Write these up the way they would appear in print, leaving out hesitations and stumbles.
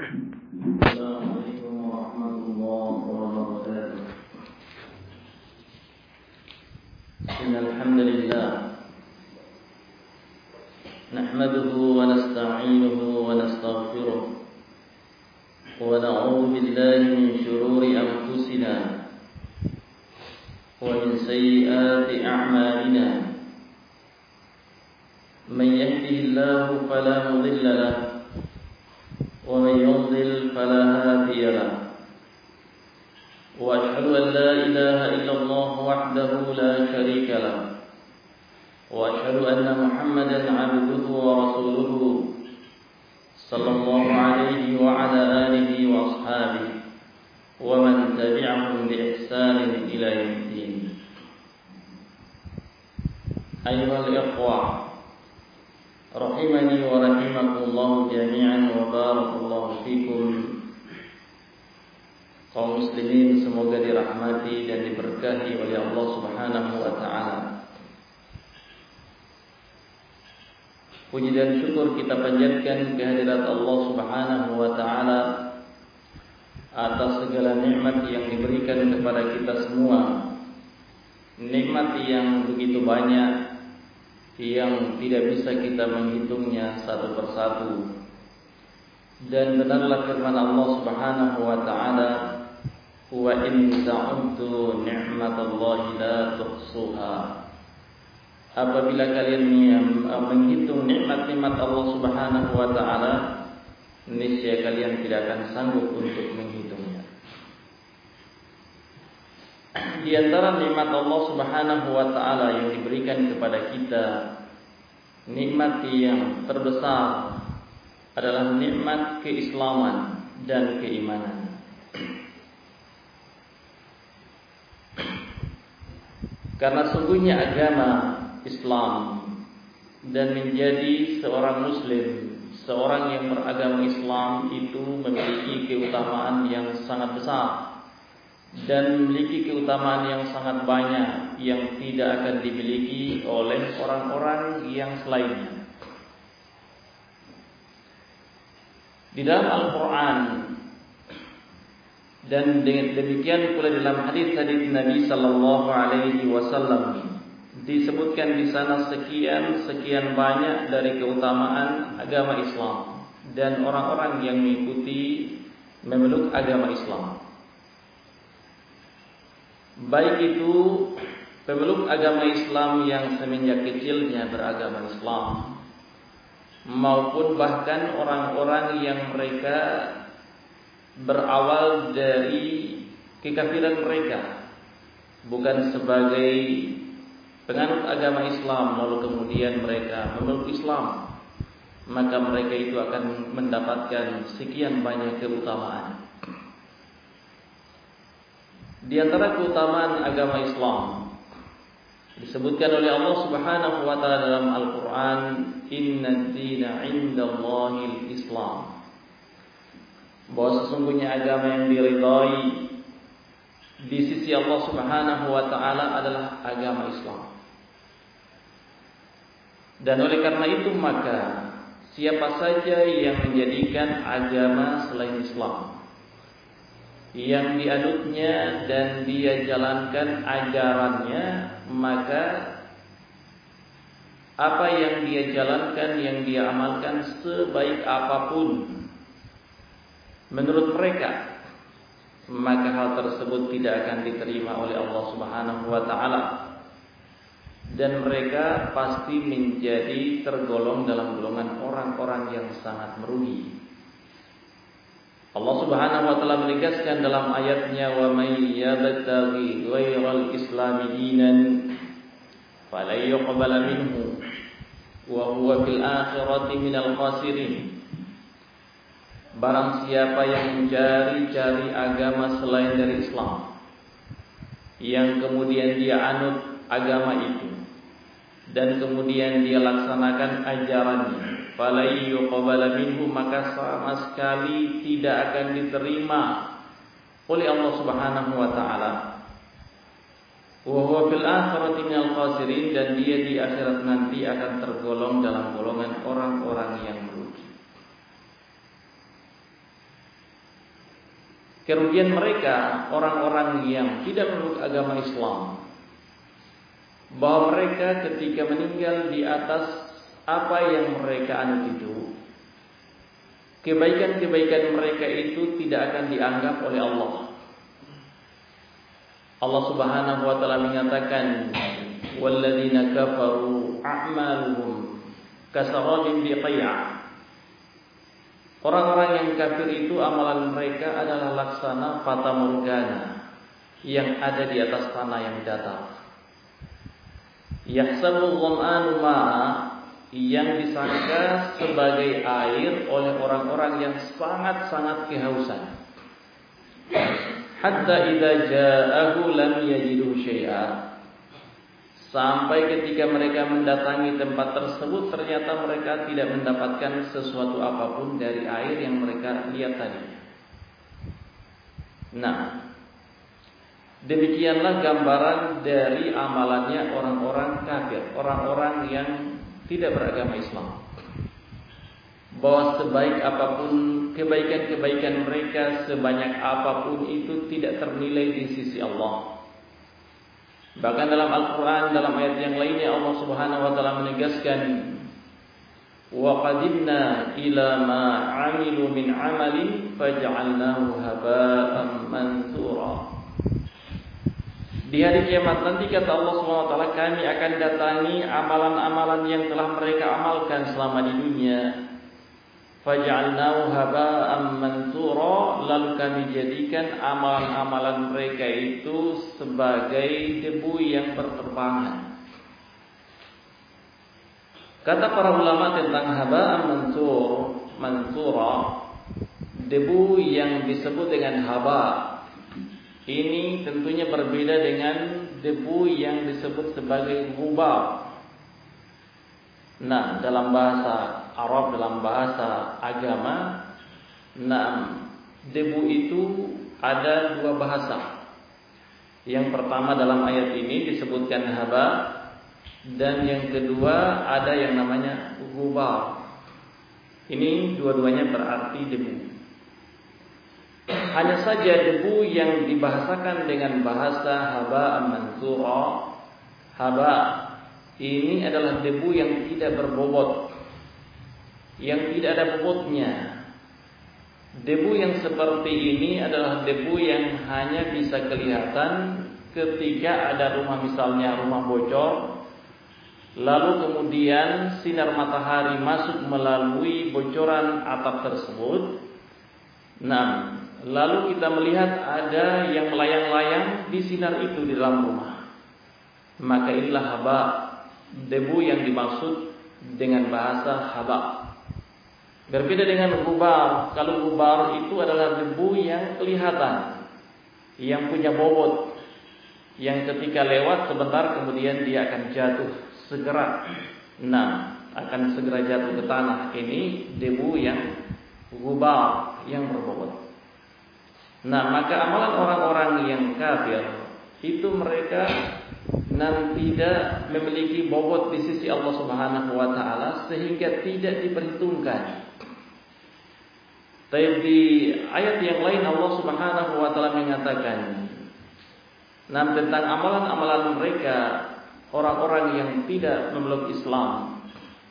السلام عليكم ورحمة الله وبركاته. إن الحمد لله نحمده ونستعينه ونستغفره ونعوذ بالله من شرور أنفسنا ومن سيئات أعمالنا. من يهده الله فلا مضل له ومن يضلل فلا هادي له. وأشهد أن لا إله إلا الله وحده لا شريك له، وأشهد أن محمدا عبده ورسوله صلى الله عليه وعلى آله وأصحابه ومن تبعهم بإحسان إلى يوم الدين. أيها الإخوة rahimani wa rahimakumullah jami'an wa barakallahu fikum. Kaum muslimin semoga dirahmati dan diberkahi oleh Allah Subhanahu wa taala. Puji dan syukur kita panjatkan kehadirat Allah Subhanahu wa taala atas segala nikmat yang diberikan kepada kita semua. Nikmat yang begitu banyak yang tidak bisa kita menghitungnya satu persatu. Dan benarlah firman Allah Subhanahu wa taala, "Wa in ta'uddu ni'matallahi la tuhsuha." Apabila kalian menghitung nikmat-nikmat Allah Subhanahu wa taala, niscaya kalian tidak akan sanggup untuk menghitungnya. Di antara nikmat Allah Subhanahu wa taala yang diberikan kepada kita, nikmat yang terbesar adalah nikmat keislaman dan keimanan. Karena sungguhnya agama Islam dan menjadi seorang muslim, seorang yang beragama Islam itu memiliki keutamaan yang sangat besar dan memiliki keutamaan yang sangat banyak yang tidak akan dimiliki oleh orang-orang yang selainnya. Di dalam Al-Quran dan demikian pula dalam hadis-hadis Nabi Sallallahu Alaihi Wasallam disebutkan di sana sekian banyak dari keutamaan agama Islam dan orang-orang yang mengikuti memeluk agama Islam. Baik itu pemeluk agama Islam yang semenjak kecilnya beragama Islam, maupun bahkan orang-orang yang mereka berawal dari kekafiran mereka, bukan sebagai penganut agama Islam lalu kemudian mereka memeluk Islam, maka mereka itu akan mendapatkan sekian banyak keutamaan. Di antara keutamaan agama Islam disebutkan oleh Allah Subhanahu wa taala dalam Al-Qur'an, "Innad dina 'indallahil Islam." Bahwa sesungguhnya agama yang diridhai di sisi Allah Subhanahu wa taala adalah agama Islam. Dan oleh karena itu maka siapa saja yang menjadikan agama selain Islam, yang dianutnya dan dia jalankan ajarannya, maka apa yang dia jalankan, yang dia amalkan sebaik apapun menurut mereka, maka hal tersebut tidak akan diterima oleh Allah Subhanahu wa taala, dan mereka pasti menjadi tergolong dalam golongan orang-orang yang sangat merugi. Allah Subhanahu wa taala menegaskan dalam ayatnya, "Wa may yabtaghi ghairal islami dinan falan yuqbala minhu wa huwa fil akhirati minal khasirin." Barang siapa yang mencari-cari agama selain dari Islam, yang kemudian dia anut agama itu dan kemudian dia laksanakan ajarannya, fala yuqbala minhu, maka sama sekali tidak akan diterima oleh Allah Subhanahu wa taala. Wa huwa fil akhirati minal khasirin, dan dia di akhirat nanti akan tergolong dalam golongan orang-orang yang merugi. kerugian mereka, orang-orang yang tidak memeluk agama Islam, bahwa mereka ketika meninggal di atas apa yang mereka anut itu, kebaikan-kebaikan mereka itu tidak akan dianggap oleh Allah. Allah Subhanahu wa taala menyatakan, "Walladzina kafaru a'maluhum kasarabin biqai'ah." Orang-orang yang kafir itu amalan mereka adalah laksana fata morgana yang ada di atas tanah yang datar. Yahsabul dhama'anu ma'a, yang disangka sebagai air oleh orang-orang yang sangat-sangat kehausan. Hatta idza ja'ahu lam yajidu syai'a, sampai ketika mereka mendatangi tempat tersebut ternyata mereka tidak mendapatkan sesuatu apapun dari air yang mereka lihat tadi. Nah, demikianlah gambaran dari amalannya orang-orang kafir, orang-orang yang tidak beragama Islam. Bahwa sebaik apapun kebaikan-kebaikan mereka, sebanyak apapun itu tidak ternilai di sisi Allah. Bahkan dalam Al-Quran, dalam ayat yang lainnya Allah Subhanahu wa taala menegaskan, "Wa qadimna ila ma 'amilu min 'amalin faj'alnahu haba'an mansura." Di hari kiamat nanti kata Allah Subhanahu wa taala, kami akan datangi amalan-amalan yang telah mereka amalkan selama di dunia. Faj'alnahu haba'an mansura, lalu kami jadikan amalan-amalan mereka itu sebagai debu yang berterbangan. Kata para ulama tentang haba'an mansura, debu yang disebut dengan haba, ini tentunya berbeda dengan debu yang disebut sebagai ghubar. Nah, dalam bahasa Arab, dalam bahasa agama, debu itu ada dua bahasa. Yang pertama dalam ayat ini disebutkan haba, dan yang kedua ada yang namanya ghubar. Ini dua-duanya berarti debu. Hanya saja debu yang dibahasakan dengan bahasa haba mansura, haba ini adalah debu yang tidak berbobot, yang tidak ada bobotnya. Debu yang seperti ini adalah debu yang hanya bisa kelihatan ketika ada rumah, misalnya rumah bocor, lalu kemudian sinar matahari masuk melalui bocoran atap tersebut. Nah, lalu kita melihat ada yang melayang-layang di sinar itu di dalam rumah. Maka inilah haba, debu yang dimaksud dengan bahasa haba. Berbeda dengan ghubar. Kalau ghubar itu adalah debu yang kelihatan, yang punya bobot, yang ketika lewat sebentar kemudian dia akan jatuh segera. Nah, akan segera jatuh ke tanah. Ini debu yang ghubar, yang berbobot. Nah, maka amalan orang-orang yang kafir itu mereka tidak memiliki bobot di sisi Allah Subhanahu wa taala sehingga tidak diperhitungkan. Tapi di ayat yang lain Allah Subhanahu wa taala mengatakan tentang amalan-amalan mereka, orang-orang yang tidak memeluk Islam.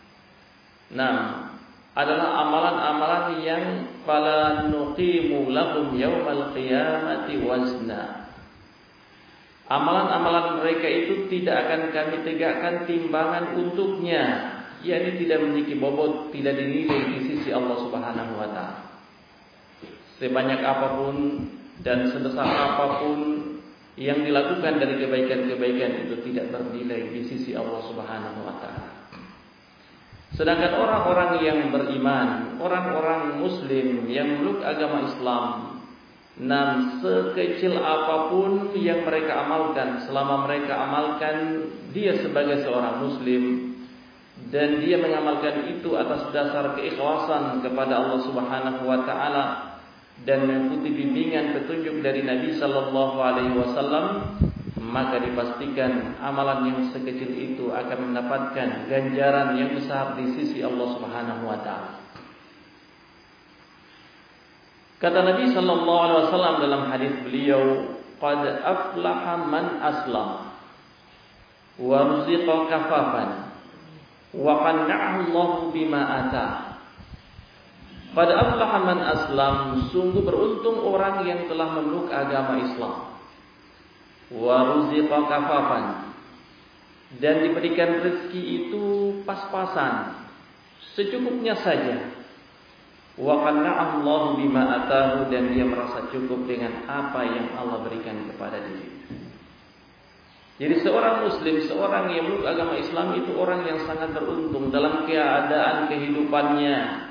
Adalah amalan-amalan yang fala nuqimu lahum yaumal qiyamati wazna. Amalan-amalan mereka itu tidak akan kami tegakkan timbangan untuknya, yakni tidak memiliki bobot, tidak dinilai di sisi Allah Subhanahu wa taala. Sebanyak apapun dan sebesar apapun yang dilakukan dari kebaikan-kebaikan itu tidak bernilai di sisi Allah Subhanahu wa taala. Sedangkan orang-orang yang beriman, orang-orang muslim yang memeluk agama Islam, sekecil apapun yang mereka amalkan, selama mereka amalkan dia sebagai seorang muslim dan dia mengamalkan itu atas dasar keikhlasan kepada Allah Subhanahu wa taala dan mengikuti bimbingan petunjuk dari Nabi sallallahu alaihi wasallam, maka dipastikan amalan yang sekecil itu akan mendapatkan ganjaran yang besar di sisi Allah Subhanahu wa taala. Kata Nabi sallallahu alaihi wasallam dalam hadis beliau, "Qad aflaha man aslam wa ruziqa kafafan wa qanna'ahu Allah bima atah." Qad aflaha man aslam, sungguh beruntung orang yang telah memeluk agama Islam. Wa ruziqa kafafan, dan diberikan rezeki itu pas-pasan, secukupnya saja. Wa qanna'ahu Allah bima atahu, dan dia merasa cukup dengan apa yang Allah berikan kepada dia. Jadi seorang muslim, seorang yang memeluk agama Islam itu orang yang sangat beruntung dalam keadaan kehidupannya.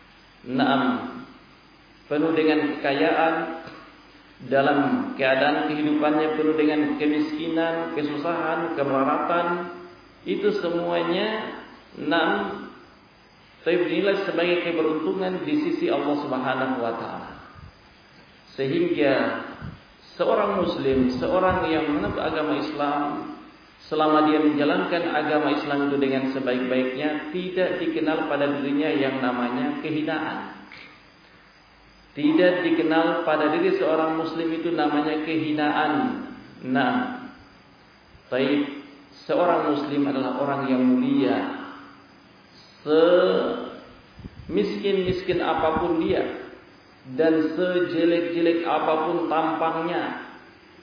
Penuh dengan kekayaan, dalam keadaan kehidupannya penuh dengan kemiskinan, kesusahan, kemelaratan, itu semuanya tapi dinilai sebagai keberuntungan di sisi Allah Subhanahu wa taala. Sehingga seorang muslim, seorang yang menganut agama Islam, selama dia menjalankan agama Islam itu dengan sebaik-baiknya, tidak dikenal pada dirinya yang namanya kehinaan. Tidak dikenal pada diri seorang muslim itu namanya kehinaan. Seorang muslim adalah orang yang mulia. Semiskin-miskin apapun dia, dan sejelek-jelek apapun tampangnya,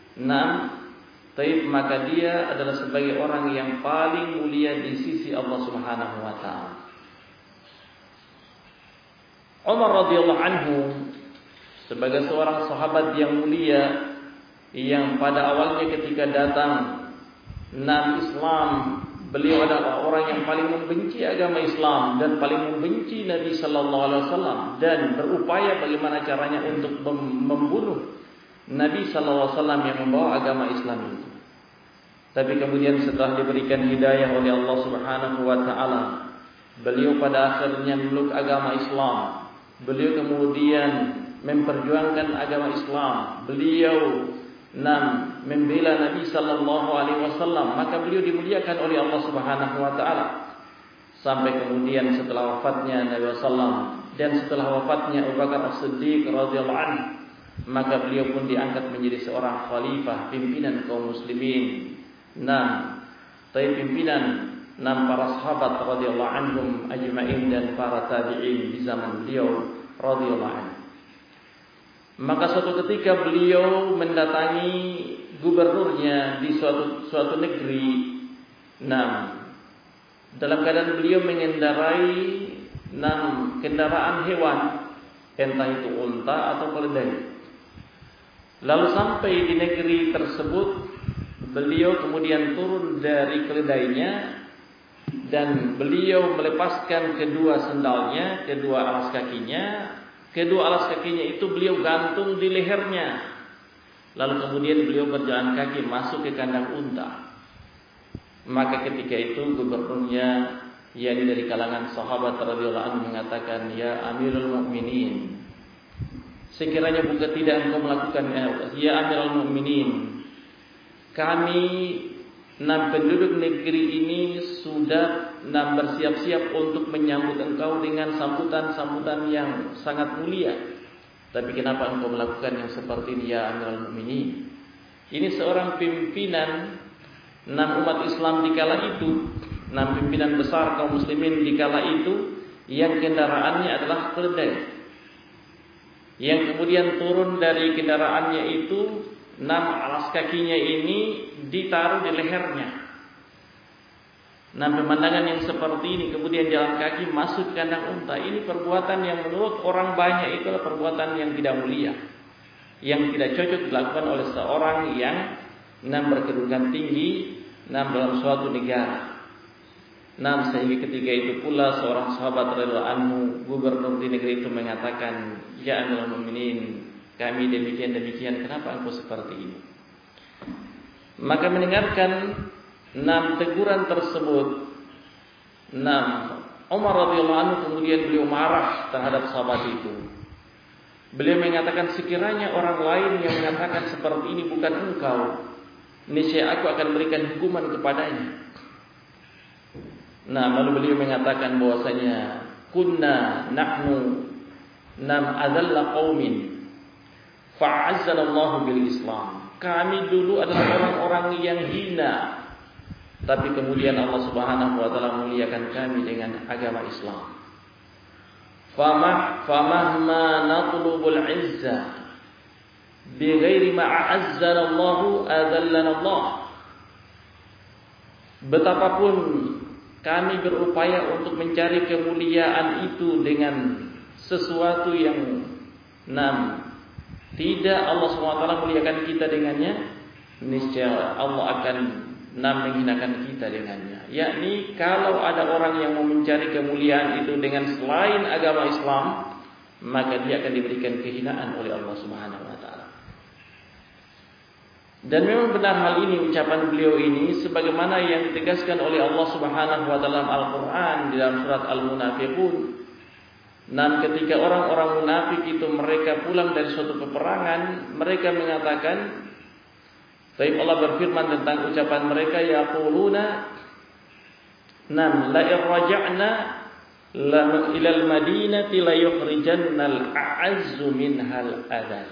maka dia adalah sebagai orang yang paling mulia di sisi Allah Subhanahu wa taala. Umar radhiyallahu anhu sebagai seorang sahabat yang mulia, yang pada awalnya ketika datang Islam, beliau adalah orang yang paling membenci agama Islam dan paling membenci Nabi sallallahu alaihi wasallam, dan berupaya bagaimana caranya untuk membunuh Nabi sallallahu alaihi wasallam yang membawa agama Islam itu. Tapi kemudian setelah diberikan hidayah oleh Allah Subhanahu wa taala, beliau pada akhirnya memeluk agama Islam. Beliau kemudian memperjuangkan agama Islam. Beliau membela Nabi sallallahu alaihi wasallam, maka beliau dimuliakan oleh Allah Subhanahu wa taala. Sampai kemudian setelah wafatnya Nabi sallallahu dan setelah wafatnya Abu Bakar As-Siddiq radhiyallahu anhu, maka beliau pun diangkat menjadi seorang khalifah, pimpinan kaum muslimin. Pimpinan para sahabat radhiyallahu anhum ajma'in dan para tabi'in di zaman beliau radhiyallahu anhu. Maka suatu ketika beliau mendatangi gubernurnya di suatu negeri. Dalam keadaan beliau mengendarai kendaraan hewan, entah itu unta atau keledai. Lalu sampai di negeri tersebut, beliau kemudian turun dari keledainya dan beliau melepaskan kedua sendalnya, kedua alas kakinya. Kedua alas kakinya itu beliau gantung di lehernya. Lalu kemudian beliau berjalan kaki masuk ke kandang unta. Maka ketika itu gubernurnya, yakni dari kalangan sahabat radhiyallahu anhu, mengatakan, "Ya Amirul Mukminin, sekiranya bukan tidak engkau melakukannya, ya Amirul Mukminin, kami penduduk negeri ini sudah bersiap-siap untuk menyambut engkau dengan sambutan-sambutan yang sangat mulia. Tapi kenapa engkau melakukan yang seperti ini, ya Amirul Mukminin?" Ini seorang pimpinan umat Islam di kala itu, pimpinan besar kaum muslimin di kala itu, yang kendaraannya adalah keledai, yang kemudian turun dari kendaraannya itu, alas kakinya ini ditaruh di lehernya. Pemandangan yang seperti ini, kemudian jalan kaki masuk kandang unta, ini perbuatan yang menurut orang banyak itu adalah perbuatan yang tidak mulia, yang tidak cocok dilakukan oleh seorang yang berkedudukan tinggi dalam suatu negara. Sehingga ketika itu pula seorang sahabat radhiyallahu anhu, gubernur di negeri itu, mengatakan, "Ya Amirul Mukminin, kami demikian, kenapa engkau seperti ini?" Maka mendengarkan teguran tersebut, Umar radhiyallahu anhu kemudian beliau marah terhadap sahabat itu. Beliau mengatakan, "Sekiranya orang lain yang mengatakan seperti ini bukan engkau, niscaya aku akan berikan hukuman kepadanya." Lalu beliau mengatakan bahwasanya, "Kunna nahnu adalla qaumin fa'azzanallahu bil Islam. Kami dulu adalah orang-orang yang hina, tapi kemudian Allah Subhanahu wa taala muliakan kami dengan agama Islam. Famahma natlubul izzah bighairi ma a'azzanallahu adallanallah. Betapapun kami berupaya untuk mencari kemuliaan itu dengan sesuatu yang tidak Allah SWT muliakan kita dengannya, niscaya Allah akan menghinakan kita dengannya. Yakni kalau ada orang yang mau mencari kemuliaan itu dengan selain agama Islam, maka dia akan diberikan kehinaan oleh Allah Subhanahu wa taala. Dan memang benar hal ini, ucapan beliau ini sebagaimana yang ditegaskan oleh Allah Subhanahu wa taala dalam Al-Qur'an di dalam surat Al-Munafiqun. Dan ketika orang-orang munafik itu mereka pulang dari suatu peperangan, mereka mengatakan, baik Allah berfirman tentang ucapan mereka, yaquluna la irja'na ila al-madinati la yukhrijanna al-a'azzu minhal adal.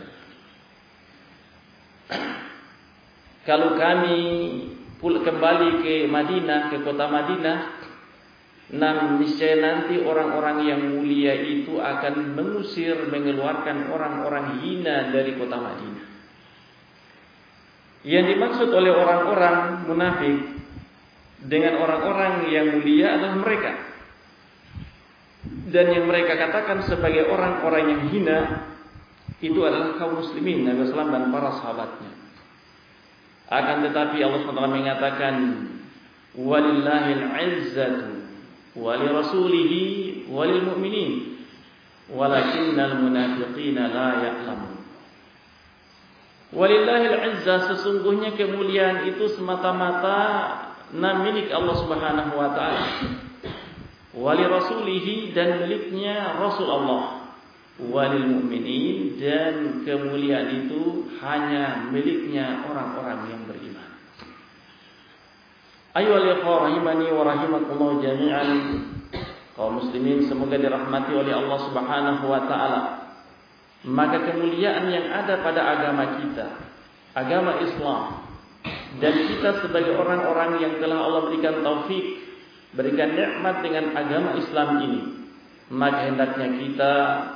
Kalau kami kembali ke Madinah, ke kota Madinah, niscaya nanti orang-orang yang mulia itu akan mengusir, mengeluarkan orang-orang hina dari kota Madinah. Yang dimaksud oleh orang-orang munafik dengan orang-orang yang mulia adalah mereka. Dan yang mereka katakan sebagai orang-orang yang hina itu adalah kaum muslimin Nabi SAW dan para sahabatnya. Akan tetapi Allah SWT mengatakan, walillahil izzatu wali rasulihi walil mu'minin walakinnal munafiqina la ya'lamun. Walillahil izzah, sesungguhnya kemuliaan itu semata-mata milik Allah Subhanahu wa taala. Wali rasulihi, dan miliknya Rasul Allah. Walil mu'minin, dan kemuliaan itu hanya miliknya orang-orang yang beriman. Ayyuhal ikhwah rahimani wa rahimakumullah jami'an, kaum muslimin semoga dirahmati oleh Allah Subhanahu wa taala. Maka kemuliaan yang ada pada agama kita, agama Islam, dan kita sebagai orang-orang yang telah Allah berikan taufik, berikan nikmat dengan agama Islam ini, maka hendaknya kita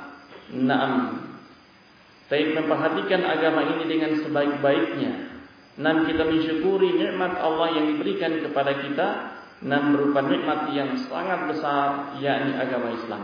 memperhatikan agama ini dengan sebaik-baiknya. Kita mensyukuri nikmat Allah yang diberikan kepada kita, berupa nikmat yang sangat besar, yakni agama Islam.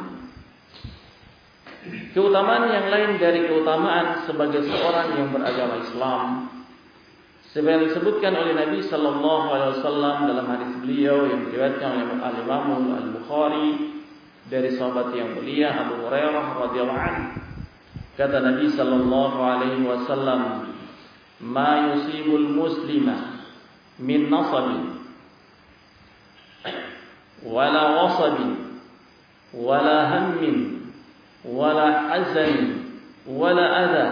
Keutamaan yang lain dari keutamaan sebagai seorang yang beragama Islam, sebagaimana disebutkan oleh Nabi sallallahu alaihi wasallam dalam hadis beliau yang diriwayatkan oleh Al-Imam Al-Bukhari dari sahabat yang mulia Abu Hurairah radhiyallahu anhu. Kata Nabi sallallahu alaihi wasallam, "Ma yusibul muslima min nasabin wala wasabin wala hammin wala hazan wala adha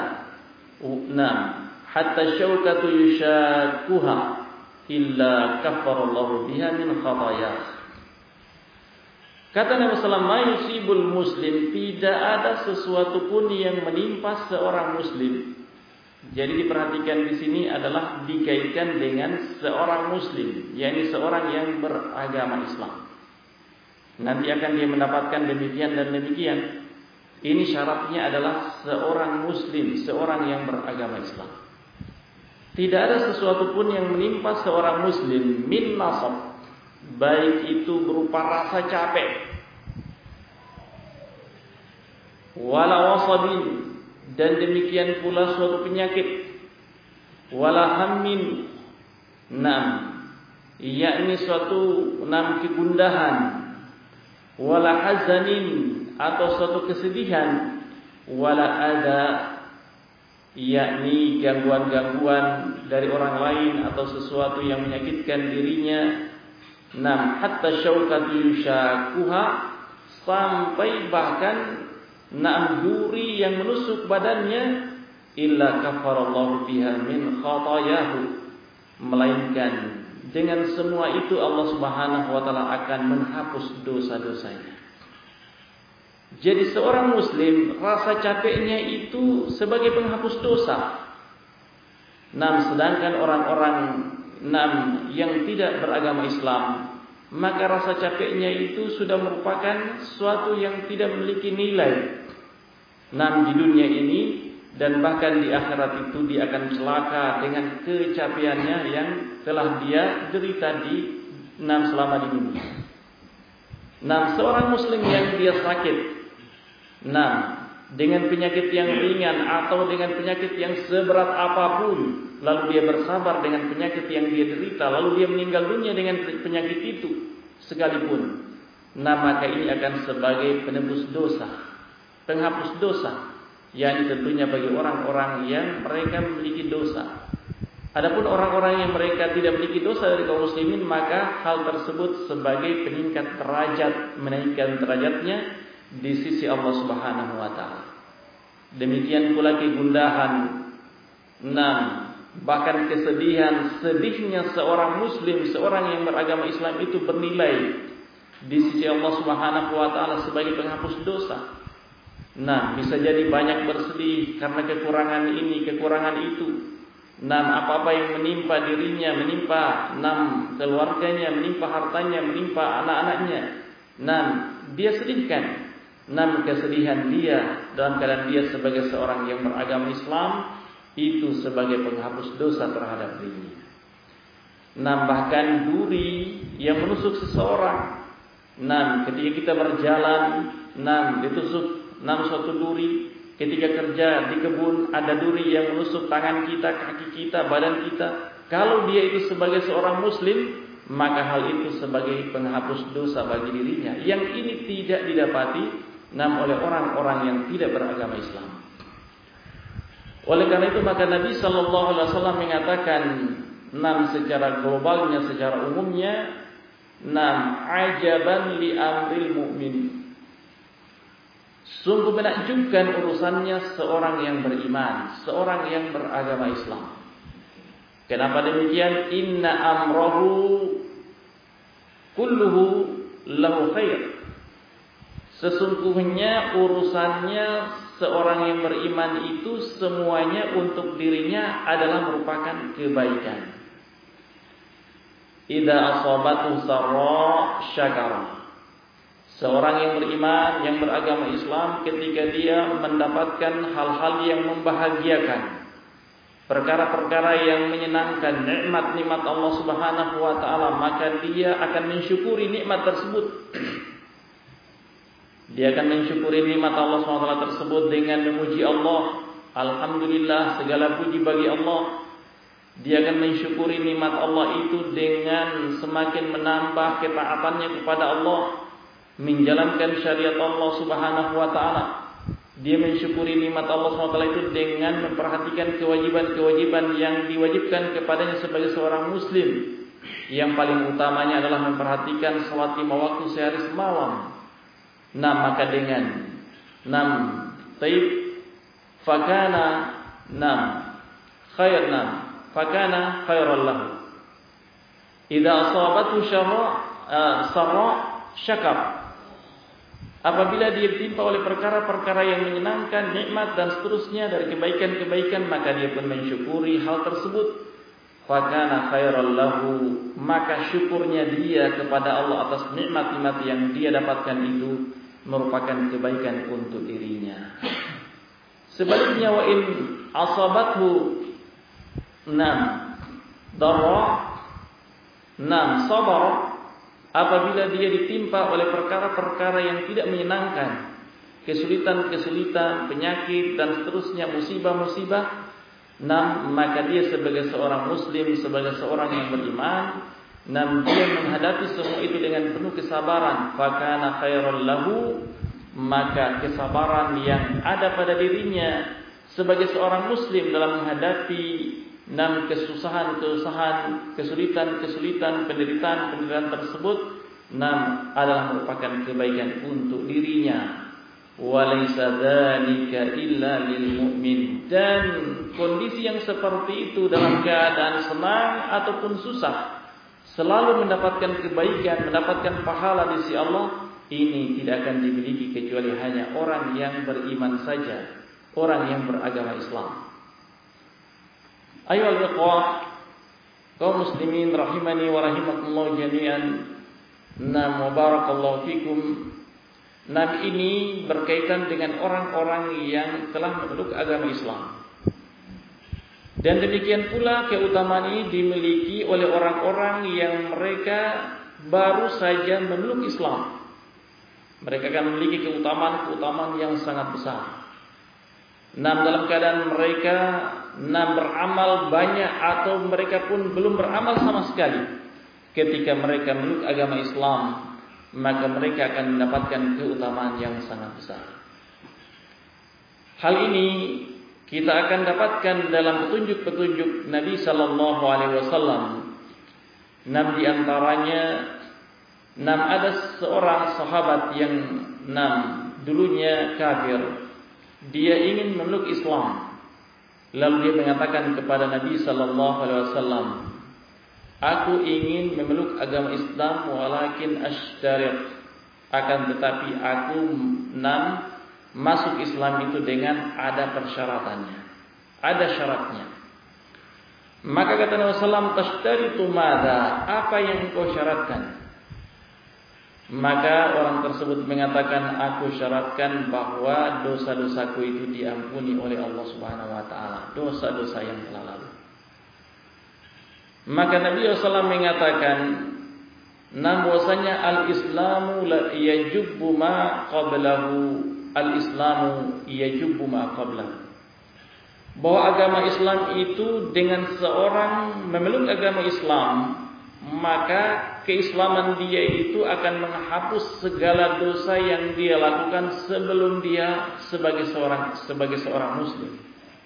hatta syaukatu yushakuha illa kaffarallahu biha min khatayah." Kata Nabi sallallahu alaihi wasallam, "Ma yusibul muslim," tidak ada sesuatu pun yang menimpa seorang muslim. Jadi diperhatikan di sini adalah dikaitkan dengan seorang muslim, yakni seorang yang beragama Islam. Nanti akan dia mendapatkan demikian dan demikian. Ini syaratnya adalah seorang muslim, seorang yang beragama Islam. Tidak ada sesuatu pun yang menimpa seorang muslim min nasab, baik itu berupa rasa capek, wala wasabin, dan demikian pula suatu penyakit, wala hammin, yakni suatu kegundahan, wala hazanin, atau suatu kesedihan, wala ada, yakni gangguan-gangguan dari orang lain atau sesuatu yang menyakitkan dirinya, hatta syaukatu yushakuha, sampai bahkan duri yang menusuk badannya, illa kafarallahu biha min khatayahu, melainkan dengan semua itu Allah Subhanahu wa taala akan menghapus dosa-dosanya. Jadi seorang muslim rasa capeknya itu sebagai penghapus dosa. Sedangkan orang-orang yang tidak beragama Islam, maka rasa capeknya itu sudah merupakan sesuatu yang tidak memiliki nilai. Di dunia ini dan bahkan di akhirat itu dia akan celaka dengan kecapeannya yang telah dia derita selama di dunia. Seorang muslim yang dia sakit, dengan penyakit yang ringan atau dengan penyakit yang seberat apapun, lalu dia bersabar dengan penyakit yang dia derita, lalu dia meninggal dunia dengan penyakit itu sekalipun, maka ini akan sebagai penebus dosa, penghapus dosa, yang tentunya bagi orang-orang yang mereka memiliki dosa. Adapun orang-orang yang mereka tidak memiliki dosa dari kaum muslimin, maka hal tersebut sebagai peningkat derajat, menaikkan derajatnya di sisi Allah Subhanahu wa taala. Demikian pula kegundahan, bahkan kesedihan, sedihnya seorang muslim, seorang yang beragama Islam itu bernilai di sisi Allah Subhanahu wa taala sebagai penghapus dosa. Bisa jadi banyak bersedih karena kekurangan ini, kekurangan itu. Apa-apa yang menimpa dirinya, menimpa keluarganya, menimpa hartanya, menimpa anak-anaknya, dia sedihkan. Kesedihan dia dalam keadaan dia sebagai seorang yang beragama Islam itu sebagai penghapus dosa terhadap dirinya. Bahkan duri yang menusuk seseorang, ketika kita berjalan, ditusuk suatu duri. Ketika kerja di kebun, ada duri yang menusuk tangan kita, kaki kita, badan kita. Kalau dia itu sebagai seorang muslim, maka hal itu sebagai penghapus dosa bagi dirinya. Yang ini tidak didapati oleh orang-orang yang tidak beragama Islam. Oleh karena itu maka Nabi sallallahu alaihi wasallam mengatakan secara globalnya, secara umumnya, ajaban li amril mu'min. Sungguh menakjubkan urusannya seorang yang beriman, seorang yang beragama Islam. Kenapa demikian? Inna amrahu kulluhu lahu khair. Sesungguhnya urusannya seorang yang beriman itu semuanya untuk dirinya adalah merupakan kebaikan. Idza asabatu sarra syakara. Seorang yang beriman, yang beragama Islam, ketika dia mendapatkan hal-hal yang membahagiakan, perkara-perkara yang menyenangkan, nikmat-nikmat Allah Subhanahu wa taala, maka dia akan mensyukuri nikmat tersebut. Dia akan mensyukuri nikmat Allah Subhanahu wa taala tersebut dengan memuji Allah. Alhamdulillah, segala puji bagi Allah. Dia akan mensyukuri nikmat Allah itu dengan semakin menambah ketaatannya kepada Allah, menjalankan syariat Allah Subhanahu wa taala. Dia mensyukuri nikmat Allah Subhanahu wa taala itu dengan memperhatikan kewajiban-kewajiban yang diwajibkan kepadanya sebagai seorang muslim. Yang paling utamanya adalah memperhatikan salat 5 waktu sehari semalam. Maka dengan fakana khairan lahu. Idza asabatu sarra syakar. Apabila dia ditimpa oleh perkara-perkara yang menyenangkan, nikmat dan seterusnya dari kebaikan-kebaikan, maka dia pun mensyukuri hal tersebut. Fakana khairan lahu, maka syukurnya dia kepada Allah atas nikmat-nikmat yang dia dapatkan itu merupakan kebaikan untuk dirinya. Sebaliknya, wa in asabathu sabar, apabila dia ditimpa oleh perkara-perkara yang tidak menyenangkan, kesulitan-kesulitan, penyakit dan seterusnya, musibah-musibah, maka dia sebagai seorang muslim, sebagai seorang yang beriman, dia menghadapi semua itu dengan penuh kesabaran. Fakana khairan lahu, maka kesabaran yang ada pada dirinya sebagai seorang muslim dalam menghadapi kesusahan, kesulitan, penderitaan tersebut, adalah merupakan kebaikan untuk dirinya. Walaysa dzalika illa lil mu'min. Dan kondisi yang seperti itu dalam keadaan senang ataupun susah, selalu mendapatkan kebaikan, mendapatkan pahala di sisi Allah, ini tidak akan dimiliki kecuali hanya orang yang beriman saja, orang yang beragama Islam. Ayohal ikhwah, kaum muslimin rahimani wa rahimakumullah jami'an. Wa barakallahu fikum. Ini berkaitan dengan orang-orang yang telah memeluk agama Islam. Dan demikian pula keutamaan ini dimiliki oleh orang-orang yang mereka baru saja memeluk Islam. Mereka akan memiliki keutamaan yang sangat besar. Dalam keadaan mereka beramal banyak atau mereka pun belum beramal sama sekali. Ketika mereka memeluk agama Islam, maka mereka akan mendapatkan keutamaan yang sangat besar. Hal ini kita akan dapatkan dalam petunjuk-petunjuk Nabi sallallahu alaihi wasallam. Di antaranya ada seorang sahabat yang dulunya kafir. Dia ingin memeluk Islam. Lalu dia mengatakan kepada Nabi sallallahu alaihi wasallam, "Aku ingin memeluk agama Islam walakin ashtariq, akan tetapi aku masuk Islam itu dengan ada persyaratannya, ada syaratnya." Maka kata Nabi sallallahu alaihi wasallam, "Tashtaritu madza? Apa yang engkau syaratkan?" Maka orang tersebut mengatakan, "Aku syaratkan bahwa dosa-dosaku itu diampuni oleh Allah Subhanahu wa taala, dosa-dosa yang telah lalu." Maka Nabi SAW mengatakan, bahwasanya al-Islamu la yajubbu ma qablahu, al-Islamu yajubbu ma qablahu. Bahwa agama Islam itu dengan seorang memeluk agama Islam, maka keislaman dia itu akan menghapus segala dosa yang dia lakukan sebelum dia sebagai seorang muslim.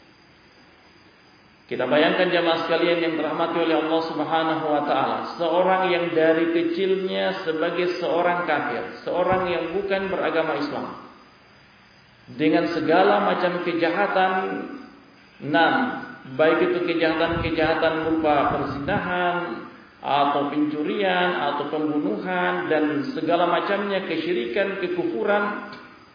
Kita bayangkan jamaah sekalian yang dirahmati oleh Allah Subhanahu wa taala, seorang yang dari kecilnya sebagai seorang kafir, seorang yang bukan beragama Islam, dengan segala macam kejahatan, baik itu kejahatan berupa perzinahan atau pencurian atau pembunuhan dan segala macamnya, kesyirikan, kekufuran.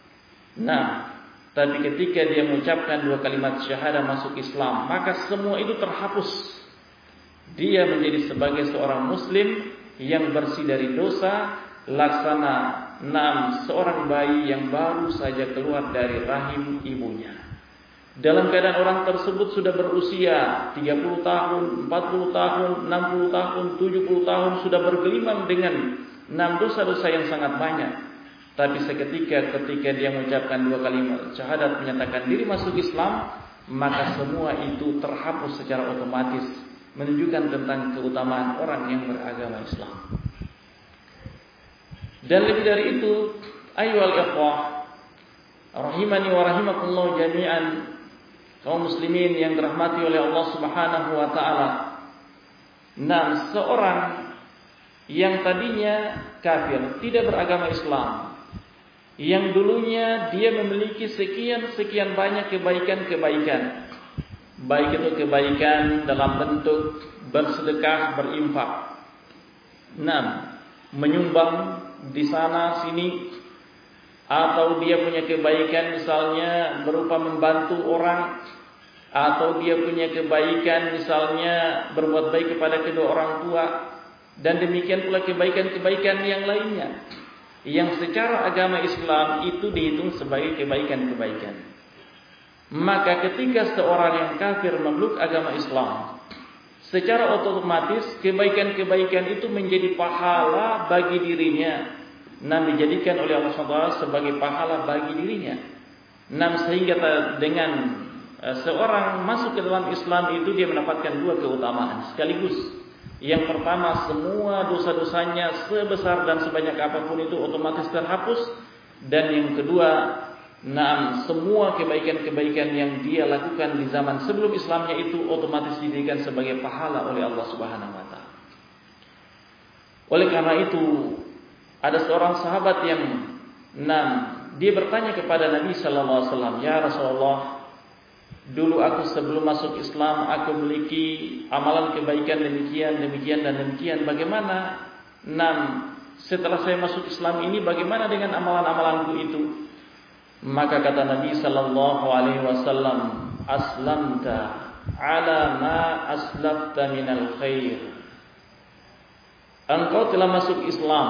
Tapi ketika dia mengucapkan 2 kalimat syahadah masuk Islam, maka semua itu terhapus. Dia menjadi sebagai seorang muslim yang bersih dari dosa, laksana seorang bayi yang baru saja keluar dari rahim ibunya. Dalam keadaan orang tersebut sudah berusia 30 tahun, 40 tahun, 60 tahun, 70 tahun, sudah bergelimang dengan 6 dosa-dosa yang sangat banyak. Tapi ketika dia mengucapkan 2 kalimat syahadat, menyatakan diri masuk Islam, maka semua itu terhapus secara otomatis, menunjukkan tentang keutamaan orang yang beragama Islam. Dan lebih dari itu, ayyuhal ikhwah rahimani wa rahimakumullah jami'an, kaum muslimin yang dirahmati oleh Allah Subhanahu wa taala. Seorang yang tadinya kafir, tidak beragama Islam, yang dulunya dia memiliki sekian banyak kebaikan-kebaikan, baik itu kebaikan dalam bentuk bersedekah, berinfak, menyumbang di sana sini, atau dia punya kebaikan misalnya berupa membantu orang, atau dia punya kebaikan misalnya berbuat baik kepada kedua orang tua, dan demikian pula kebaikan-kebaikan yang lainnya yang secara agama Islam itu dihitung sebagai kebaikan-kebaikan. Maka ketika seorang yang kafir memeluk agama Islam, secara otomatis kebaikan-kebaikan itu menjadi pahala bagi dirinya, dijadikan oleh Allah SWT sebagai pahala bagi dirinya. Sehingga dengan seorang masuk ke dalam Islam itu dia mendapatkan 2 keutamaan sekaligus. Yang pertama, semua dosa-dosanya sebesar dan sebanyak apapun itu otomatis terhapus. Dan yang kedua, semua kebaikan-kebaikan yang dia lakukan di zaman sebelum Islamnya itu otomatis diberikan sebagai pahala oleh Allah Subhanahu wa taala. Oleh karena itu, ada seorang sahabat yang dia bertanya kepada Nabi sallallahu alaihi wasallam, "Ya Rasulullah, dulu aku sebelum masuk Islam aku memiliki amalan kebaikan demikian dan demikian. Bagaimana setelah saya masuk Islam ini bagaimana dengan amalan-amalanku itu? Maka kata Nabi sallallahu alaihi wasallam, aslamta ala ma aslafta minal khair. Engkau telah masuk Islam,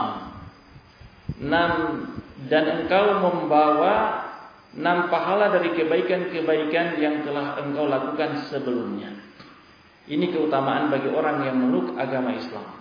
dan engkau membawa 6 pahala dari kebaikan-kebaikan yang telah engkau lakukan sebelumnya. Ini keutamaan bagi orang yang memeluk agama Islam.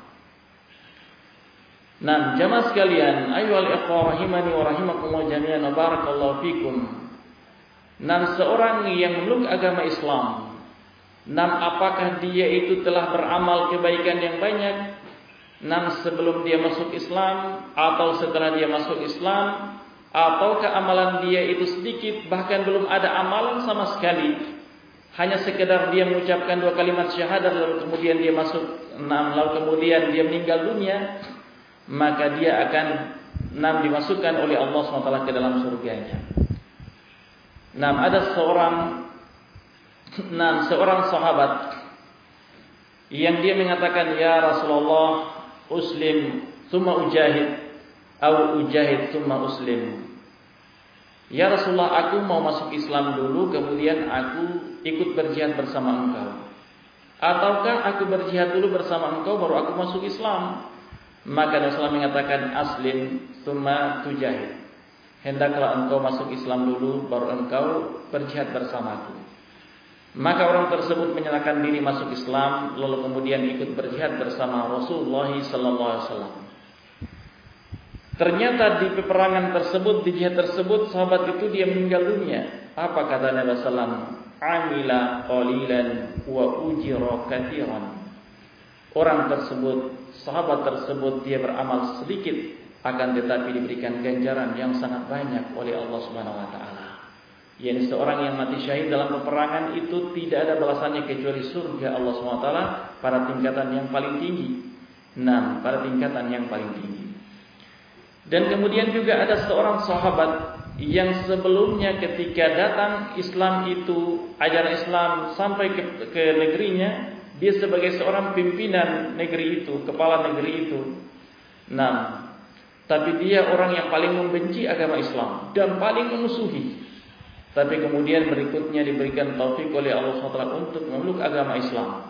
Nah, jamaah sekalian, ayyuhal ikhwah rahimani wa rahimakumullah jami'an wa barakallahu fikum. Nah, seorang yang memeluk agama Islam, apakah dia itu telah beramal kebaikan yang banyak? Sebelum dia masuk Islam atau setelah dia masuk Islam, ataukah amalan dia itu sedikit, bahkan belum ada amalan sama sekali, hanya sekedar dia mengucapkan 2 kalimat syahadat lalu kemudian dia masuk, lalu kemudian dia meninggal dunia, maka dia akan dimasukkan oleh Allah SWT ke dalam surganya. Ada seorang sahabat yang dia mengatakan, ya Rasulullah, uslim thumma ujahid atau ujahid thumma uslim. Ya Rasulullah, aku mau masuk Islam dulu kemudian aku ikut berjihad bersama engkau, ataukah aku berjihad dulu bersama engkau baru aku masuk Islam? Maka Rasulullah mengatakan, aslim thumma tujahid. Hendaklah engkau masuk Islam dulu baru engkau berjihad bersamaku. Maka orang tersebut menyerahkan diri masuk Islam lalu kemudian ikut berjihad bersama Rasulullah sallallahu alaihi wasallam. Ternyata di peperangan tersebut, di jihad tersebut, sahabat itu dia meninggal dunia. Apa kata Nabi sallallahu alaihi wasallam? Amila qalilan wa ujira katsiran. Orang tersebut, sahabat tersebut, dia beramal sedikit, akan tetapi diberikan ganjaran yang sangat banyak oleh Allah Subhanahu wa taala. Yani seorang yang mati syahid dalam peperangan itu tidak ada balasannya kecuali surga Allah Subhanahu wa taala pada tingkatan yang paling tinggi. Pada tingkatan yang paling tinggi. Dan kemudian juga ada seorang sahabat yang sebelumnya ketika datang Islam itu, ajaran Islam sampai ke negerinya, dia sebagai seorang pimpinan negeri itu, kepala negeri itu. Tapi dia orang yang paling membenci agama Islam dan paling memusuhi. Tapi kemudian berikutnya diberikan taufik oleh Allah SWT untuk memeluk agama Islam.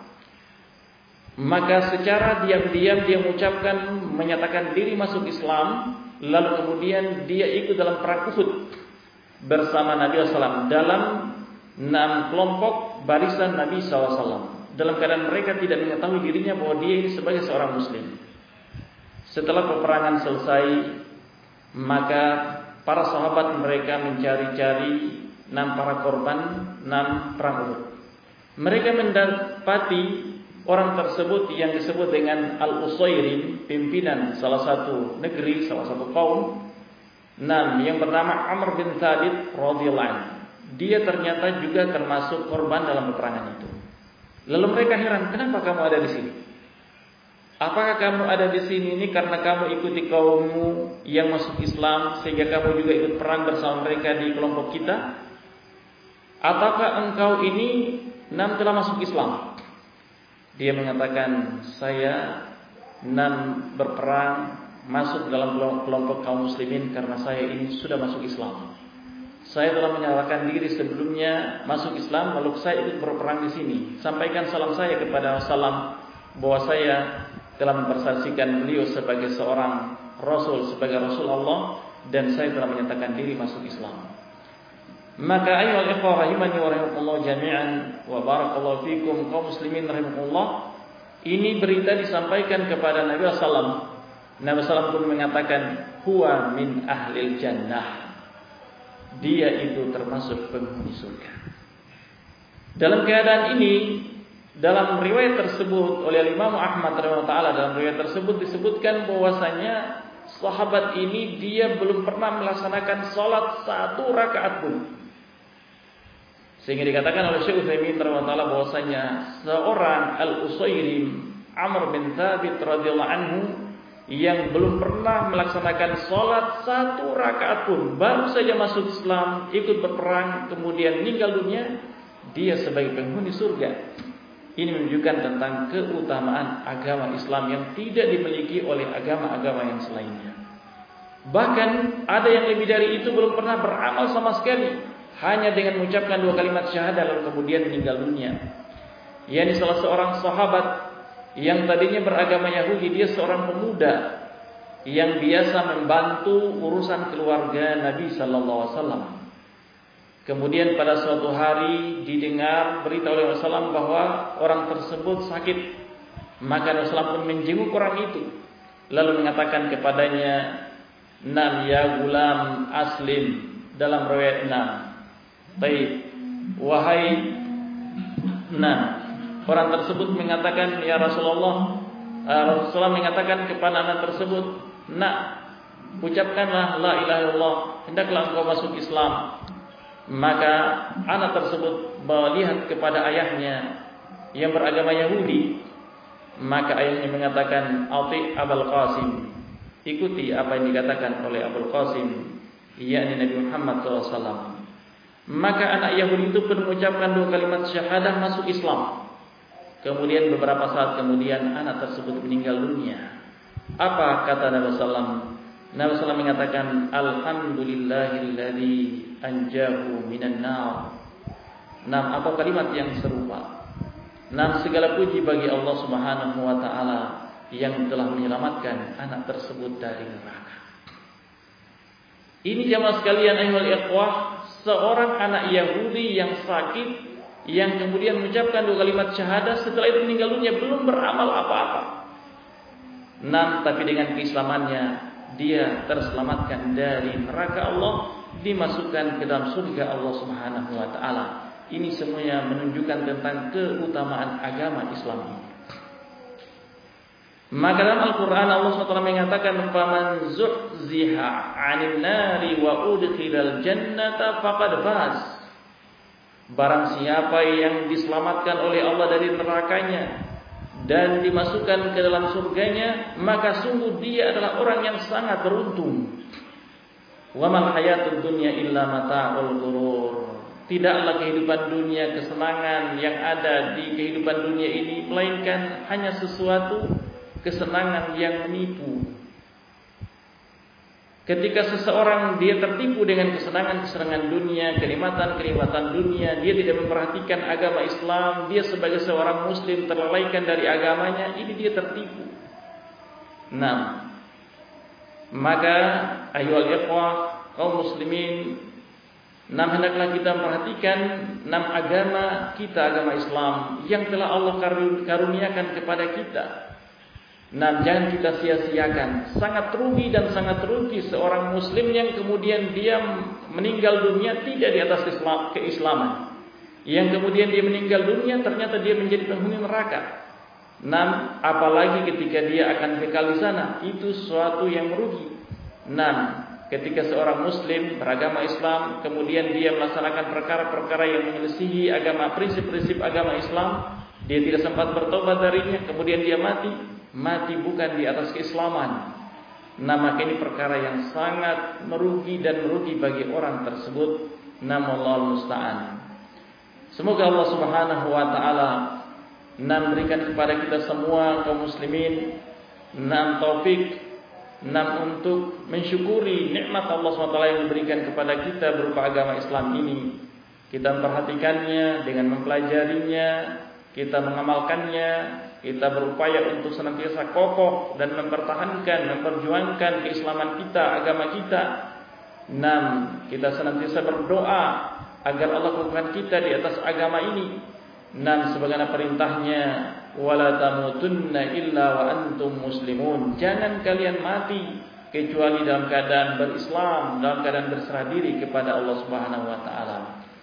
Maka secara diam-diam dia menyatakan diri masuk Islam, lalu kemudian dia ikut dalam perang Uhud bersama Nabi SAW dalam 6 kelompok barisan Nabi SAW. Dalam keadaan mereka tidak mengetahui dirinya bahwa dia ini sebagai seorang muslim. Setelah peperangan selesai, maka para sahabat mereka mencari-cari 6 para korban 6 perang Uhud. Mereka mendapati orang tersebut yang disebut dengan Al-Usairim, pimpinan salah satu negeri, salah satu kaum, yang bernama Amr bin Thabit radhiyallahu anhu. Dia ternyata juga termasuk korban dalam peperangan itu. Lalu mereka heran, kenapa kamu ada di sini? Apakah kamu ada di sini ini karena kamu ikuti kaummu yang masuk Islam sehingga kamu juga ikut perang bersama mereka di kelompok kita? Ataukah engkau ini telah masuk Islam? Dia mengatakan, saya berperang masuk dalam kelompok kaum muslimin karena saya ini sudah masuk Islam. Saya telah menyatakan diri sebelumnya masuk Islam, lalu saya ikut berperang di sini. Sampaikan salam saya kepada Rasulullah bahwa saya telah mempersaksikan beliau sebagai seorang Rasul, sebagai Rasulullah, dan saya telah menyatakan diri masuk Islam. Maka ayyuhal ikhwah rahimani wa rahimakumullah jami'an wa barakallahu fikum kaum muslimin rahimakumullah, ini berita disampaikan kepada Nabi sallallahu. Nabi sallallahu pun mengatakan huwa min ahlil jannah. Dia itu termasuk penghuni surga. Dalam keadaan ini, dalam riwayat tersebut oleh Imam Ahmad rahimahullah, dalam riwayat tersebut disebutkan bahwasanya sahabat ini dia belum pernah melaksanakan salat 1 rakaat pun. Sehingga dikatakan oleh Syekh Utsaimin rahimahullah bahwasanya seorang Al-Usairim Amr bin Thabit radhiyallahu anhu yang belum pernah melaksanakan salat 1 rakaat pun, baru saja masuk Islam, ikut berperang, kemudian meninggal dunia, dia sebagai penghuni surga. Ini menunjukkan tentang keutamaan agama Islam yang tidak dimiliki oleh agama-agama yang selainnya. Bahkan ada yang lebih dari itu belum pernah beramal sama sekali, hanya dengan mengucapkan 2 kalimat syahadah lalu kemudian meninggal dunia. Yani salah seorang sahabat yang tadinya beragama Yahudi, dia seorang pemuda yang biasa membantu urusan keluarga Nabi sallallahu alaihi wasallam. Kemudian pada suatu hari didengar berita oleh Rasulullah bahwa orang tersebut sakit. Maka Rasulullah pun menjenguk orang itu, lalu mengatakan kepadanya, "Nam ya gulam aslim," dalam riwayat "Nam." Baik, wahai Nam. Orang tersebut mengatakan, "Ya Rasulullah," Rasulullah mengatakan kepada anak tersebut, "Nak, ucapkanlah la ilaha illallah, hendaklah engkau masuk Islam." Maka anak tersebut melihat kepada ayahnya yang beragama Yahudi. Maka ayahnya mengatakan, "Ati Abul Qasim," ikuti apa yang dikatakan oleh Abul Qasim, yakni Nabi Muhammad SAW. Maka anak Yahudi itu pun mengucapkan 2 kalimat syahadah masuk Islam. Kemudian beberapa saat kemudian anak tersebut meninggal dunia. Apa kata Nabi SAW? Nabi SAW mengatakan, "Alhamdulillahilladzi anjahu minan nar." Atau kalimat yang serupa. Segala puji bagi Allah Subhanahu wa taala yang telah menyelamatkan anak tersebut dari neraka. Ini jamaah sekalian ayyuhal ikhwah, seorang anak Yahudi yang sakit, yang kemudian mengucapkan 2 kalimat syahadah, setelah itu meninggal dunia, belum beramal apa-apa. Tapi dengan keislamannya dia terselamatkan dari neraka Allah, dimasukkan ke dalam surga Allah Subhanahu wa taala. Ini semuanya menunjukkan tentang keutamaan agama Islam ini. Maka dalam Al-Qur'an Allah SWT mengatakan, "Faman zuhziha 'anil nari wa udkhilal jannata faqad faz." Barang siapa yang diselamatkan oleh Allah dari nerakanya dan dimasukkan ke dalam surganya, maka sungguh dia adalah orang yang sangat beruntung. Wa mal hayatud dunya illa mata'ul ghurur. Tidaklah kehidupan dunia, kesenangan yang ada di kehidupan dunia ini, melainkan hanya sesuatu kesenangan yang menipu. Ketika seseorang dia tertipu dengan kesenangan-kesenangan dunia, kenikmatan-kenikmatan dunia, dia tidak memperhatikan agama Islam, dia sebagai seorang muslim terlalaikan dari agamanya, ini dia tertipu. Maka ayyuhal ikhwah, kaum muslimin, hendaklah kita memperhatikan agama kita, agama Islam yang telah Allah karuniakan kepada kita. Jangan kita sia-siakan. Sangat rugi dan sangat rugi seorang muslim yang kemudian dia meninggal dunia tidak di atas keislaman. Yang kemudian dia meninggal dunia ternyata dia menjadi penghuni neraka. Apalagi ketika dia akan kekal di sana, itu suatu yang merugi. Ketika seorang muslim beragama Islam kemudian dia melaksanakan perkara-perkara yang menyelisihi agama, prinsip-prinsip agama Islam, dia tidak sempat bertobat darinya, kemudian dia mati bukan di atas keislaman. Maka ini perkara yang sangat merugi dan merugi bagi orang tersebut. Wallahu musta'an. Semoga Allah Subhanahu wa taala berikan kepada kita semua kaum muslimin taufik untuk mensyukuri nikmat Allah SWT yang diberikan kepada kita berupa agama Islam ini. Kita memperhatikannya dengan mempelajarinya, kita mengamalkannya, kita berupaya untuk senantiasa kokoh dan mempertahankan, memperjuangkan keislaman kita, agama kita. Kita senantiasa berdoa agar Allah kukuhkan kita di atas agama ini. Sebagaimana perintahnya, wala tamutunna illa wa antum muslimun. Jangan kalian mati kecuali dalam keadaan berislam, dalam keadaan berserah diri kepada Allah Subhanahu wa taala.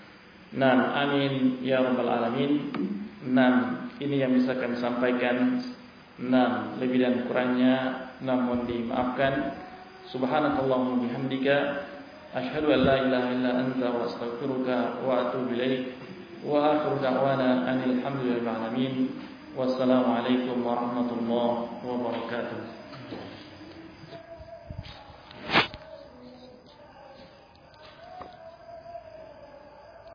Amin ya rabbal alamin. Ini yang bisa kami sampaikan. Lebih dan kurangnya mohon dimaafkan. Subhanakallahumma bihamdika asyhadu an la ilaha illa anta wa astaghfiruka wa atubu ilaik. Wa akhiru da'wana anil hamdulillahi rabbil alamin. Wassalamu alaikum warahmatullahi wabarakatuh.